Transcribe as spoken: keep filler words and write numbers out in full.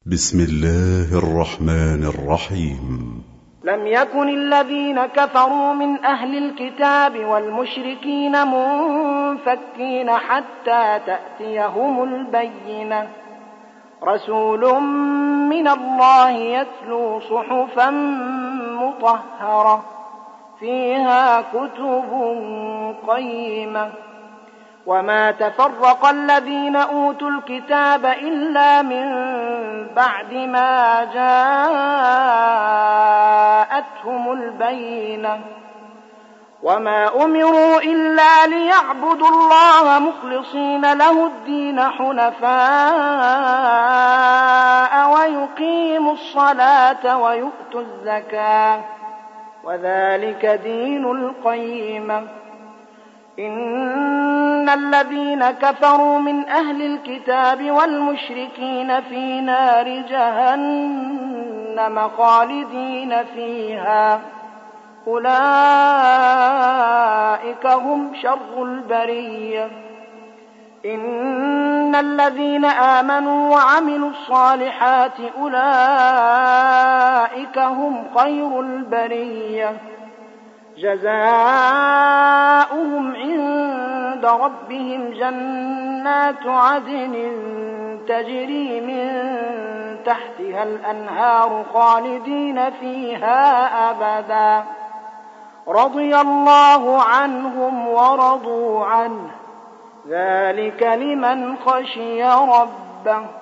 بسم الله الرحمن الرحيم. لم يكن الذين كفروا من أهل الكتاب والمشركين منفكين حتى تأتيهم البينة، رسول من الله يتلو صحفا مطهرة فيها كتب قيمة. وما تفرق الذين أوتوا الكتاب إلا من بعد ما جاءتهم البينة، وما أمروا إلا ليعبدوا الله مخلصين له الدين حنفاء ويقيموا الصلاة ويؤتوا الزكاة وذلك دين القيمة. إن الذين كفروا من أهل الكتاب والمشركين في نار جهنم خالدين فيها، أولئك هم شر البرية. إن الذين آمنوا وعملوا الصالحات أولئك هم خير البرية، جزاؤهم عند ربهم جنات عدن تجري من تحتها الأنهار خالدين فيها أبدا، رضي الله عنهم ورضوا عنه، ذلك لمن خشي ربه.